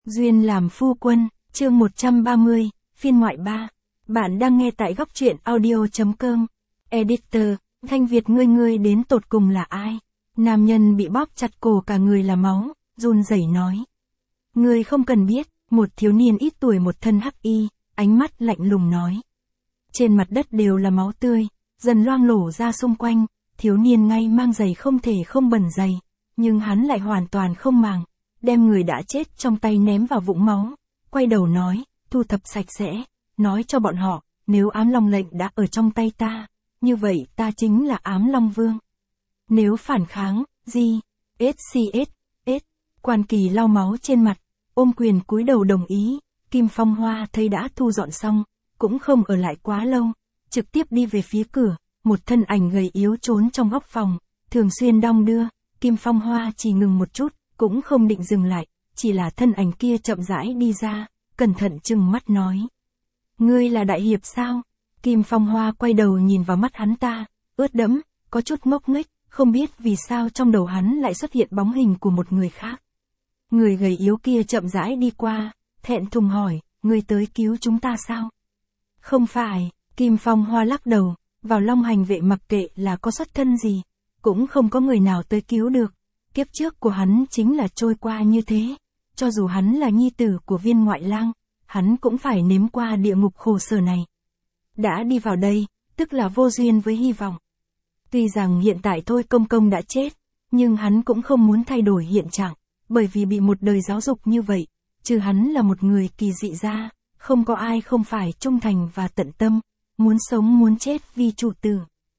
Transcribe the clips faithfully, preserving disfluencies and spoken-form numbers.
Duyên làm phu quân, chương một trăm ba mươi, phiên ngoại ba. Bạn đang nghe tại góc truyện audio.com. Editor, Thanh Việt ngươi ngươi đến tột cùng là ai? Nam nhân bị bóp chặt cổ cả người là máu, run rẩy nói. Ngươi không cần biết, một thiếu niên ít tuổi một thân hắc y, ánh mắt lạnh lùng nói. Trên mặt đất đều là máu tươi, dần loang lổ ra xung quanh, thiếu niên ngay mang giày không thể không bẩn giày, nhưng hắn lại hoàn toàn không màng, đem người đã chết trong tay ném vào vũng máu, quay đầu nói, thu thập sạch sẽ, nói cho bọn họ, nếu ám long lệnh đã ở trong tay ta, như vậy ta chính là ám long vương. Nếu phản kháng, gì, ét xê ét, S, Quan Kỳ lau máu trên mặt, ôm quyền cúi đầu đồng ý, Kim Phong Hoa thấy đã thu dọn xong, cũng không ở lại quá lâu, trực tiếp đi về phía cửa, một thân ảnh gầy yếu trốn trong góc phòng, thường xuyên đong đưa, Kim Phong Hoa chỉ ngừng một chút, cũng không định dừng lại, chỉ là thân ảnh kia chậm rãi đi ra, cẩn thận trừng mắt nói. Ngươi là đại hiệp sao? Kim Phong Hoa quay đầu nhìn vào mắt hắn ta, ướt đẫm, có chút ngốc nghếch, không biết vì sao trong đầu hắn lại xuất hiện bóng hình của một người khác. Người gầy yếu kia chậm rãi đi qua, thẹn thùng hỏi, ngươi tới cứu chúng ta sao? Không phải, Kim Phong Hoa lắc đầu, vào Long Hành vệ mặc kệ là có xuất thân gì, cũng không có người nào tới cứu được. Kiếp trước của hắn chính là trôi qua như thế, cho dù hắn là nhi tử của Viên Ngoại Lang, hắn cũng phải nếm qua địa ngục khổ sở này. Đã đi vào đây, tức là vô duyên với hy vọng. Tuy rằng hiện tại Thôi Công Công đã chết, nhưng hắn cũng không muốn thay đổi hiện trạng, bởi vì bị một đời giáo dục như vậy, trừ hắn là một người kỳ dị ra, không có ai không phải trung thành và tận tâm, muốn sống muốn chết vì chủ tử.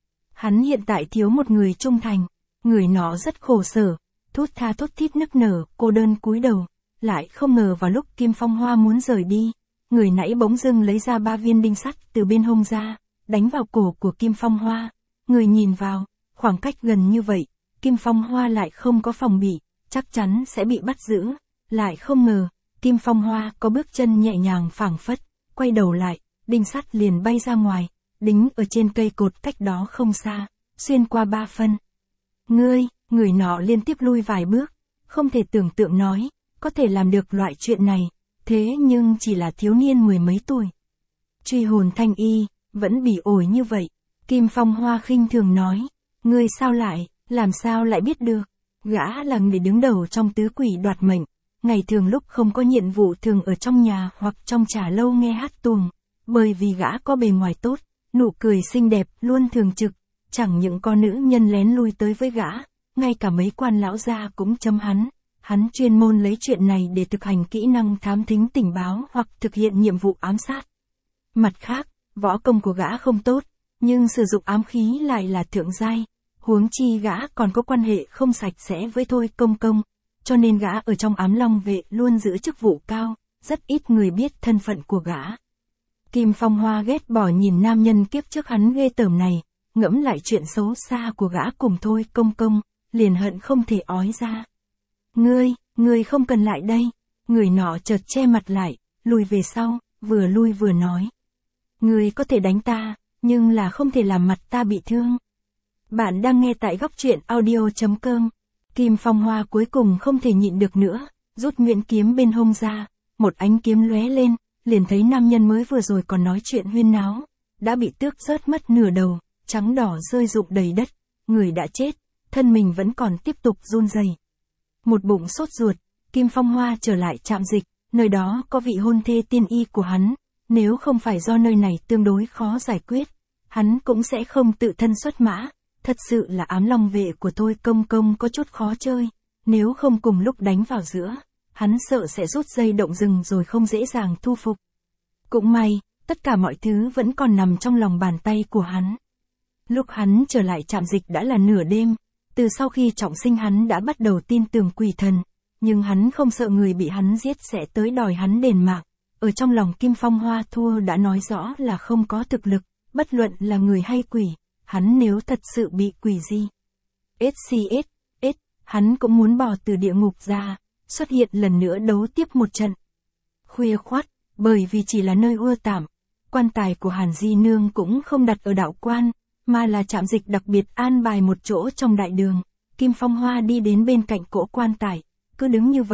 Hắn hiện tại thiếu một người trung thành. Người nó rất khổ sở, thút tha thút thít nức nở, cô đơn cúi đầu, lại không ngờ vào lúc Kim Phong Hoa muốn rời đi, người nãy bỗng dưng lấy ra ba viên đinh sắt từ bên hông ra, đánh vào cổ của Kim Phong Hoa. Người nhìn vào, khoảng cách gần như vậy, Kim Phong Hoa lại không có phòng bị, chắc chắn sẽ bị bắt giữ, lại không ngờ, Kim Phong Hoa có bước chân nhẹ nhàng phảng phất, quay đầu lại, đinh sắt liền bay ra ngoài, đính ở trên cây cột cách đó không xa, xuyên qua ba phân. Ngươi, người nọ liên tiếp lui vài bước, không thể tưởng tượng nói, có thể làm được loại chuyện này, thế nhưng chỉ là thiếu niên mười mấy tuổi. Truy hồn thanh y, vẫn bỉ ổi như vậy, Kim Phong Hoa khinh thường nói, ngươi sao lại, làm sao lại biết được, gã là người đứng đầu trong tứ quỷ đoạt mệnh, ngày thường lúc không có nhiệm vụ thường ở trong nhà hoặc trong trà lâu nghe hát tuồng, bởi vì gã có bề ngoài tốt, nụ cười xinh đẹp, luôn thường trực. Chẳng những con nữ nhân lén lui tới với gã, ngay cả mấy quan lão gia cũng châm hắn. Hắn chuyên môn lấy chuyện này để thực hành kỹ năng thám thính tình báo hoặc thực hiện nhiệm vụ ám sát. Mặt khác, võ công của gã không tốt, nhưng sử dụng ám khí lại là thượng giai. Huống chi gã còn có quan hệ không sạch sẽ với Thôi Công Công, cho nên gã ở trong ám long vệ luôn giữ chức vụ cao, rất ít người biết thân phận của gã. Kim Phong Hoa ghét bỏ nhìn nam nhân kiếp trước hắn ghê tởm này. Ngẫm lại chuyện xấu xa của gã cùng Thôi Công Công, liền hận không thể ói ra. Ngươi, ngươi không cần lại đây. Người nọ chợt che mặt lại, lùi về sau, vừa lui vừa nói. Ngươi có thể đánh ta, nhưng là không thể làm mặt ta bị thương. Bạn đang nghe tại góc truyện audio.com. Kim Phong Hoa cuối cùng không thể nhịn được nữa, rút nhuyễn kiếm bên hông ra, một ánh kiếm lóe lên, liền thấy nam nhân mới vừa rồi còn nói chuyện huyên náo, đã bị tước rớt mất nửa đầu. Trắng đỏ rơi rụng đầy đất, người đã chết, thân mình vẫn còn tiếp tục run rẩy. Một bụng sốt ruột, Kim Phong Hoa trở lại trạm dịch, nơi đó có vị hôn thê tiên y của hắn, nếu không phải do nơi này tương đối khó giải quyết, hắn cũng sẽ không tự thân xuất mã, thật sự là ám long vệ của Thôi Công Công có chút khó chơi, nếu không cùng lúc đánh vào giữa, hắn sợ sẽ rút dây động rừng rồi không dễ dàng thu phục. Cũng may, tất cả mọi thứ vẫn còn nằm trong lòng bàn tay của hắn. Lúc hắn trở lại trạm dịch đã là nửa đêm, từ sau khi trọng sinh hắn đã bắt đầu tin tưởng quỷ thần, nhưng hắn không sợ người bị hắn giết sẽ tới đòi hắn đền mạng, ở trong lòng Kim Phong Hoa thua đã nói rõ là không có thực lực, bất luận là người hay quỷ, hắn nếu thật sự bị quỷ gì. ét xê ét, S, hắn cũng muốn bò từ địa ngục ra, xuất hiện lần nữa đấu tiếp một trận. Khuya khoắt, bởi vì chỉ là nơi ưa tạm, quan tài của Hàn Di Nương cũng không đặt ở đạo quan, mà là trạm dịch đặc biệt an bài một chỗ trong đại đường. Kim Phong Hoa đi đến bên cạnh cỗ quan tài, cứ đứng như vậy,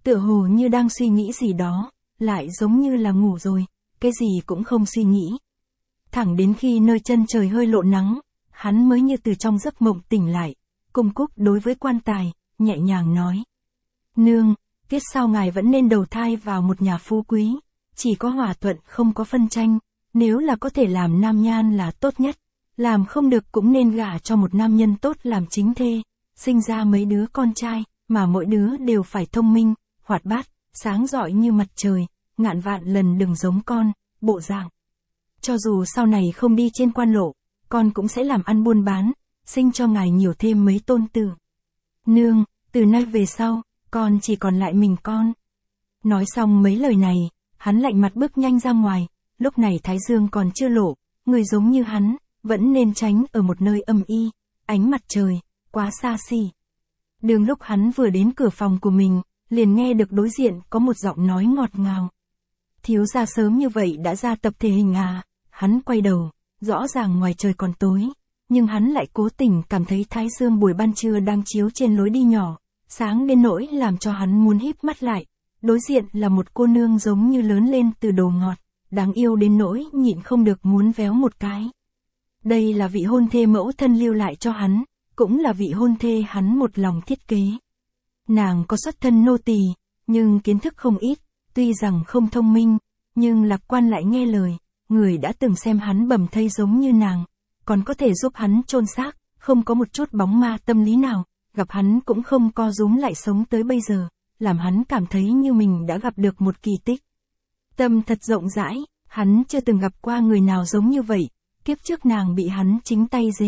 tựa hồ như đang suy nghĩ gì đó, lại giống như là ngủ rồi, cái gì cũng không suy nghĩ. Thẳng đến khi nơi chân trời hơi lộ nắng, hắn mới như từ trong giấc mộng tỉnh lại, cung cúc đối với quan tài, nhẹ nhàng nói. Nương, tiết sau ngài vẫn nên đầu thai vào một nhà phú quý, chỉ có hòa thuận không có phân tranh, nếu là có thể làm nam nhan là tốt nhất, làm không được cũng nên gả cho một nam nhân tốt làm chính thê, sinh ra mấy đứa con trai, mà mỗi đứa đều phải thông minh, hoạt bát, sáng rọi như mặt trời, ngàn vạn lần đừng giống con, bộ dạng. Cho dù sau này không đi trên quan lộ, con cũng sẽ làm ăn buôn bán, sinh cho ngài nhiều thêm mấy tôn tử. Nương, từ nay về sau, con chỉ còn lại mình con. Nói xong mấy lời này, hắn lạnh mặt bước nhanh ra ngoài, lúc này thái dương còn chưa lộ, người giống như hắn, vẫn nên tránh ở một nơi âm y, ánh mặt trời, quá xa xỉ. Đường lúc hắn vừa đến cửa phòng của mình, liền nghe được đối diện có một giọng nói ngọt ngào. Thiếu gia sớm như vậy đã ra tập thể hình à, hắn quay đầu, rõ ràng ngoài trời còn tối, nhưng hắn lại cố tình cảm thấy thái dương buổi ban trưa đang chiếu trên lối đi nhỏ, sáng đến nỗi làm cho hắn muốn híp mắt lại. Đối diện là một cô nương giống như lớn lên từ đồ ngọt, đáng yêu đến nỗi nhịn không được muốn véo một cái. Đây là vị hôn thê mẫu thân lưu lại cho hắn, cũng là vị hôn thê hắn một lòng thiết kế. Nàng có xuất thân nô tỳ, nhưng kiến thức không ít, tuy rằng không thông minh, nhưng lạc quan lại nghe lời, người đã từng xem hắn bầm thây giống như nàng, còn có thể giúp hắn chôn xác, không có một chút bóng ma tâm lý nào, gặp hắn cũng không co rúm lại sống tới bây giờ, làm hắn cảm thấy như mình đã gặp được một kỳ tích. Tâm thật rộng rãi, hắn chưa từng gặp qua người nào giống như vậy, kiếp trước nàng bị hắn chính tay dế.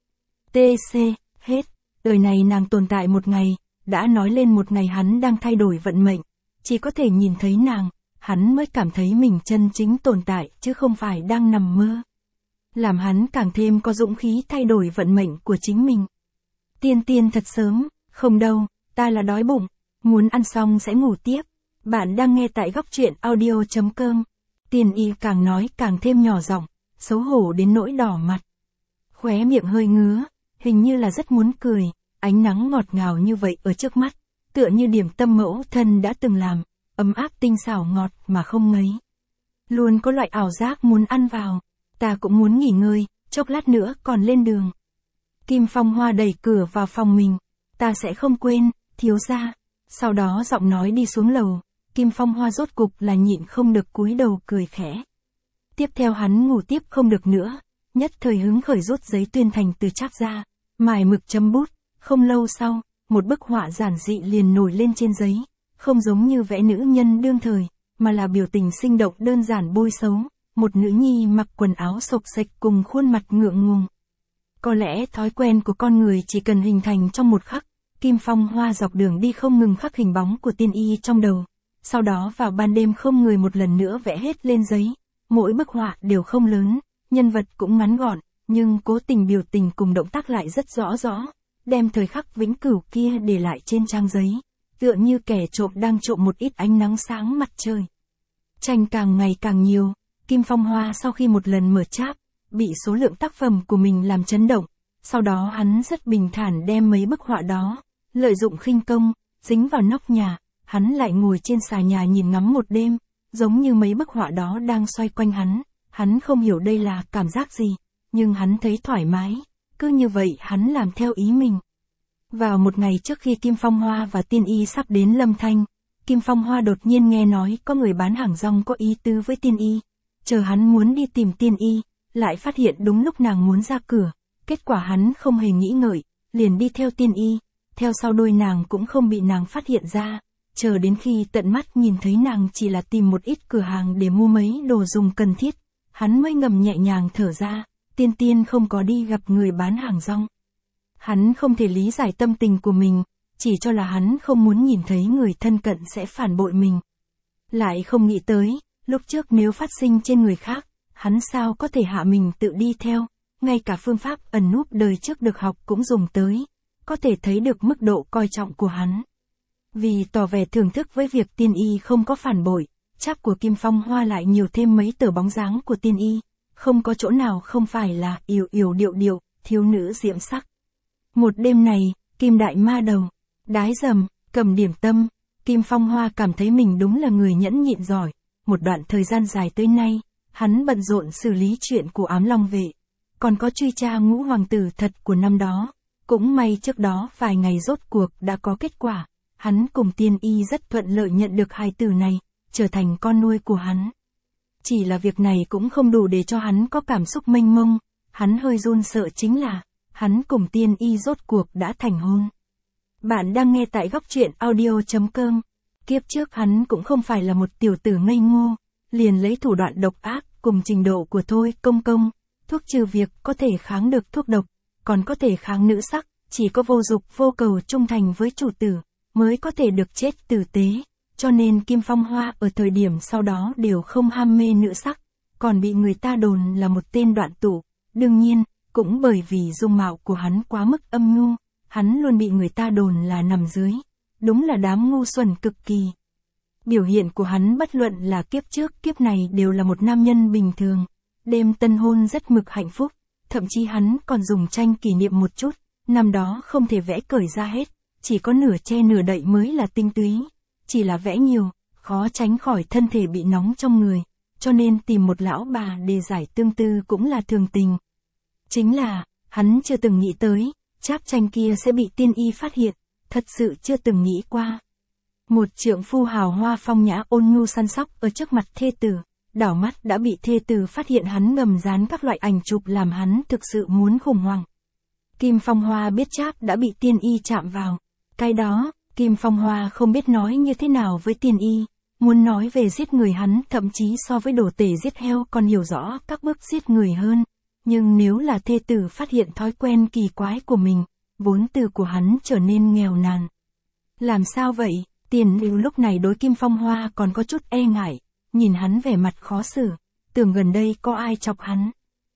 tê xê, hết, đời này nàng tồn tại một ngày, đã nói lên một ngày hắn đang thay đổi vận mệnh, chỉ có thể nhìn thấy nàng, hắn mới cảm thấy mình chân chính tồn tại chứ không phải đang nằm mơ. Làm hắn càng thêm có dũng khí thay đổi vận mệnh của chính mình. Tiên tiên thật sớm, không đâu, ta là đói bụng, muốn ăn xong sẽ ngủ tiếp. Bạn đang nghe tại góc truyện audio chấm com. Tiên y càng nói càng thêm nhỏ giọng, xấu hổ đến nỗi đỏ mặt. Khóe miệng hơi ngứa, hình như là rất muốn cười, ánh nắng ngọt ngào như vậy ở trước mắt, tựa như điểm tâm mẫu thân đã từng làm, ấm áp tinh xảo ngọt mà không ngấy. Luôn có loại ảo giác muốn ăn vào, ta cũng muốn nghỉ ngơi, chốc lát nữa còn lên đường. Kim Phong Hoa đẩy cửa vào phòng mình, ta sẽ không quên, thiếu gia. Sau đó giọng nói đi xuống lầu, Kim Phong Hoa rốt cục là nhịn không được cúi đầu cười khẽ. Tiếp theo hắn ngủ tiếp không được nữa, nhất thời hứng khởi rút giấy tuyên thành từ tráp ra, mài mực chấm bút, không lâu sau, một bức họa giản dị liền nổi lên trên giấy, không giống như vẽ nữ nhân đương thời, mà là biểu tình sinh động đơn giản bôi xấu, một nữ nhi mặc quần áo xộc xệch cùng khuôn mặt ngượng ngùng. Có lẽ thói quen của con người chỉ cần hình thành trong một khắc, Kim Phong Hoa dọc đường đi không ngừng khắc hình bóng của tiên y trong đầu, sau đó vào ban đêm không người một lần nữa vẽ hết lên giấy, mỗi bức họa đều không lớn, nhân vật cũng ngắn gọn, nhưng cố tình biểu tình cùng động tác lại rất rõ rõ, đem thời khắc vĩnh cửu kia để lại trên trang giấy, tựa như kẻ trộm đang trộm một ít ánh nắng sáng mặt trời. Tranh càng ngày càng nhiều, Kim Phong Hoa sau khi một lần mở tráp, bị số lượng tác phẩm của mình làm chấn động, sau đó hắn rất bình thản đem mấy bức họa đó, lợi dụng khinh công, dính vào nóc nhà, hắn lại ngồi trên xà nhà nhìn ngắm một đêm, giống như mấy bức họa đó đang xoay quanh hắn, hắn không hiểu đây là cảm giác gì, nhưng hắn thấy thoải mái, cứ như vậy hắn làm theo ý mình. Vào một ngày trước khi Kim Phong Hoa và tiên y sắp đến Lâm Thanh, Kim Phong Hoa đột nhiên nghe nói có người bán hàng rong có ý tứ với tiên y, chờ hắn muốn đi tìm tiên y, lại phát hiện đúng lúc nàng muốn ra cửa, kết quả hắn không hề nghĩ ngợi, liền đi theo tiên y, theo sau đôi nàng cũng không bị nàng phát hiện ra, chờ đến khi tận mắt nhìn thấy nàng chỉ là tìm một ít cửa hàng để mua mấy đồ dùng cần thiết, hắn mới ngầm nhẹ nhàng thở ra, tiên tiên không có đi gặp người bán hàng rong. Hắn không thể lý giải tâm tình của mình, chỉ cho là hắn không muốn nhìn thấy người thân cận sẽ phản bội mình. Lại không nghĩ tới, lúc trước nếu phát sinh trên người khác, hắn sao có thể hạ mình tự đi theo, ngay cả phương pháp ẩn núp đời trước được học cũng dùng tới, có thể thấy được mức độ coi trọng của hắn. Vì tỏ vẻ thưởng thức với việc tiên y không có phản bội, tráp của Kim Phong Hoa lại nhiều thêm mấy tờ bóng dáng của tiên y, không có chỗ nào không phải là yểu yểu điệu điệu, thiếu nữ diễm sắc. Một đêm này, Kim Đại Ma Đầu, Đái Dầm, cầm điểm tâm, Kim Phong Hoa cảm thấy mình đúng là người nhẫn nhịn giỏi, một đoạn thời gian dài tới nay, hắn bận rộn xử lý chuyện của Ám Long vệ, còn có truy tra ngũ hoàng tử thật của năm đó. Cũng may trước đó vài ngày rốt cuộc đã có kết quả, hắn cùng Tiên Y rất thuận lợi nhận được hài tử này, trở thành con nuôi của hắn. Chỉ là việc này cũng không đủ để cho hắn có cảm xúc mênh mông, hắn hơi run sợ chính là, hắn cùng Tiên Y rốt cuộc đã thành hôn. Bạn đang nghe tại góc truyện audio chấm com. Kiếp trước hắn cũng không phải là một tiểu tử ngây ngô, liền lấy thủ đoạn độc ác cùng trình độ của Thôi Công Công, thuốc trừ việc có thể kháng được thuốc độc, còn có thể kháng nữ sắc, chỉ có vô dục vô cầu trung thành với chủ tử, mới có thể được chết tử tế, cho nên Kim Phong Hoa ở thời điểm sau đó đều không ham mê nữ sắc, còn bị người ta đồn là một tên đoạn tụ, đương nhiên, cũng bởi vì dung mạo của hắn quá mức âm nhu, hắn luôn bị người ta đồn là nằm dưới, đúng là đám ngu xuẩn cực kỳ. Biểu hiện của hắn bất luận là kiếp trước kiếp này đều là một nam nhân bình thường, đêm tân hôn rất mực hạnh phúc, thậm chí hắn còn dùng tranh kỷ niệm một chút, năm đó không thể vẽ cởi ra hết, chỉ có nửa che nửa đậy mới là tinh túy, chỉ là vẽ nhiều, khó tránh khỏi thân thể bị nóng trong người, cho nên tìm một lão bà để giải tương tư cũng là thường tình. Chính là, hắn chưa từng nghĩ tới, cháp tranh kia sẽ bị Tiên Y phát hiện, thật sự chưa từng nghĩ qua. Một trượng phu hào hoa phong nhã ôn nhu săn sóc ở trước mặt thê tử, đảo mắt đã bị thê tử phát hiện hắn ngầm dán các loại ảnh chụp làm hắn thực sự muốn khủng hoảng. Kim Phong Hoa biết cháp đã bị Tiên Y chạm vào. Cái đó, Kim Phong Hoa không biết nói như thế nào với Tiên Y, muốn nói về giết người hắn thậm chí so với đổ tể giết heo còn hiểu rõ các bước giết người hơn. Nhưng nếu là thê tử phát hiện thói quen kỳ quái của mình, vốn từ của hắn trở nên nghèo nàn. Làm sao vậy? Tiền Lưu lúc này đối Kim Phong Hoa còn có chút e ngại, nhìn hắn vẻ mặt khó xử, tưởng gần đây có ai chọc hắn.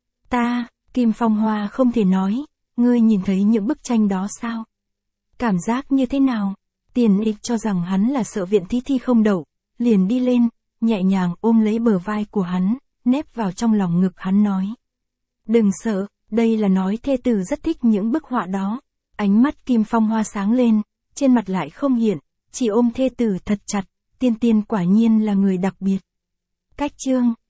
Ta, Kim Phong Hoa không thể nói, ngươi nhìn thấy những bức tranh đó sao? Cảm giác như thế nào? Tiền Ích cho rằng hắn là sợ viện thí thi không đậu, liền đi lên, nhẹ nhàng ôm lấy bờ vai của hắn, nép vào trong lòng ngực hắn nói. Đừng sợ, đây là nói thê tử rất thích những bức họa đó. Ánh mắt Kim Phong Hoa sáng lên, trên mặt lại không hiện, chỉ ôm thê tử thật chặt, tiên tiên quả nhiên là người đặc biệt. Cách chương